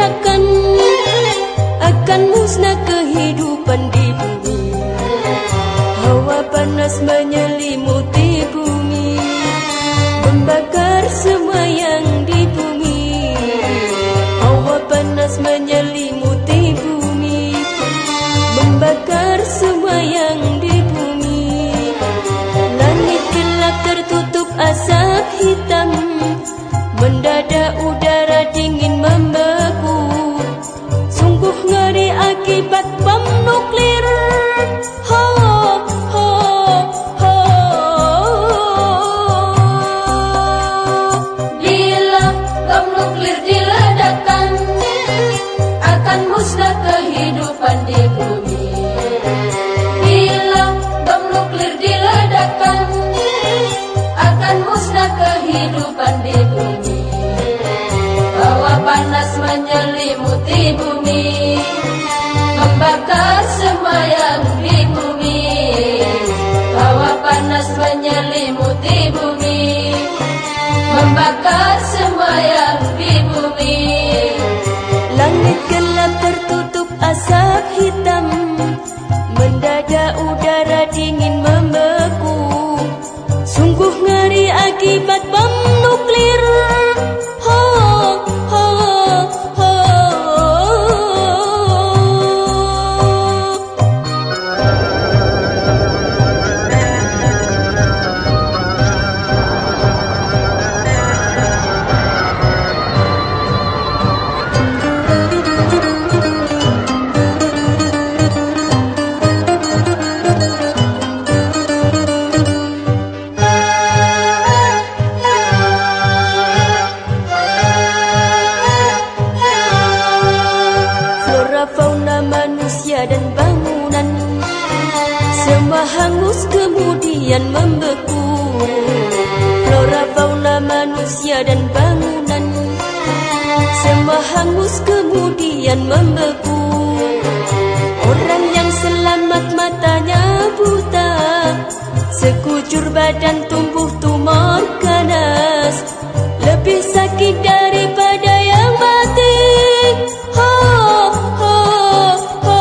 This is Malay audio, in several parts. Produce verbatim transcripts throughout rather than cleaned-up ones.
diledakan, akan musnah kehidupan di bumi. Hawa panas menyelimuti bumi, membakar semua yang di bumi. Hawa panas menyelimuti bumi, membakar semua yang di bumi. Langit gelap tertutup asap hitam, mendadak udara dingin membeku. Sungguh ngeri akibat bom nuklir. Ho, ho, ho. Bila bom nuklir diledakkan, akan musnah kehidupan di bumi. Bila bom nuklir diledakkan, akan musnah kehidupan di bumi. Hawa panas menyelimuti bumi, membakar semua yang di bumi. Hawa panas menyelimuti bumi, membakar semua yang di bumi. Langit gelap tertutup asap hitam, mendadak udara dingin membeku. Sungguh ngeri akibat bom nuklir. Ho, ho, ho. Fauna manusia dan bangunan semua hangus kemudian membeku. Flora fauna manusia dan bangunan semua hangus kemudian membeku. Orang yang selamat matanya buta, sekujur badan tumbuh tumor ganas, lebih sakit daripada yang mati. Ho, ho, ho.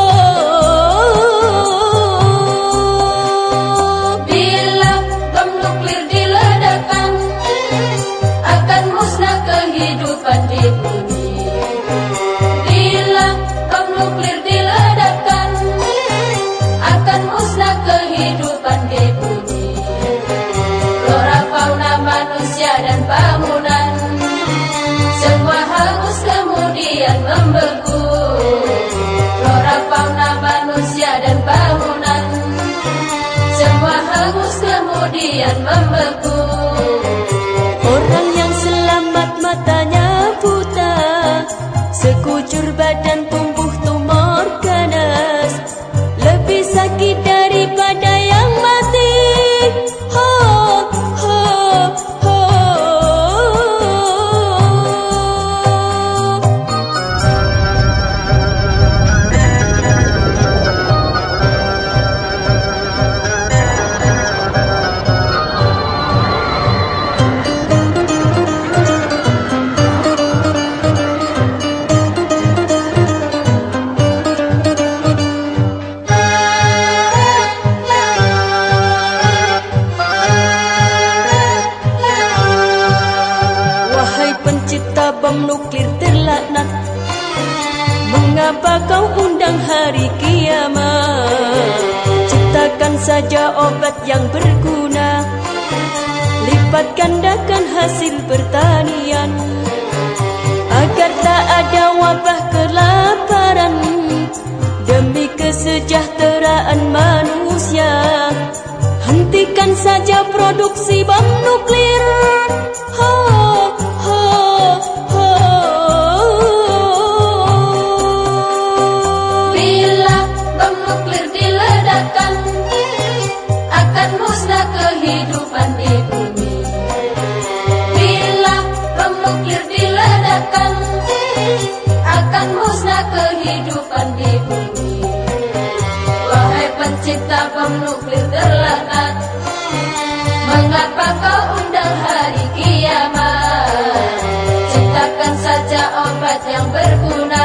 Bila bom nuklir diledakkan, akan musnah kehidupan di bumi. Bila bom nuklir diledakkan, akan musnah kehidupan di bumi. Flora fauna manusia dan bangunan semua hangus kemudian membeku. Flora fauna manusia dan bangunan semua hangus kemudian membeku. Orang yang selamat matanya buta, sekujur badan tumbuh tumor ganas, lebih sakit daripada yang mati. Ho, ho, ho. Pencipta bom nuklir terlaknat, mengapa kau undang hari kiamat? Ciptakan saja obat yang berguna, lipat gandakan hasil pertanian, agar tak ada wabah kelaparan, demi kesejahteraan manusia. Hentikan saja produksi bom nuklir. Ho, ho, ho. Bila bom nuklir diledakkan, akan musnah kehidupan di bumi. Bila bom nuklir diledakkan, akan musnah kehidupan di bumi. Wahai pencipta bom nuklir terlaknat, mengapa kau undang hari kiamat? Ciptakan saja obat yang berguna,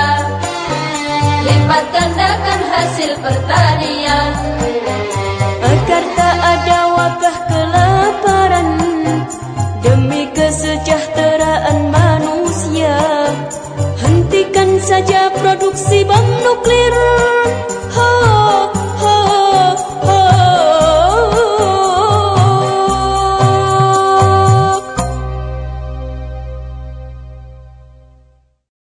pertanian. Agar tak ada wabah kelaparan, demi kesejahteraan manusia, hentikan saja produksi bom nuklir.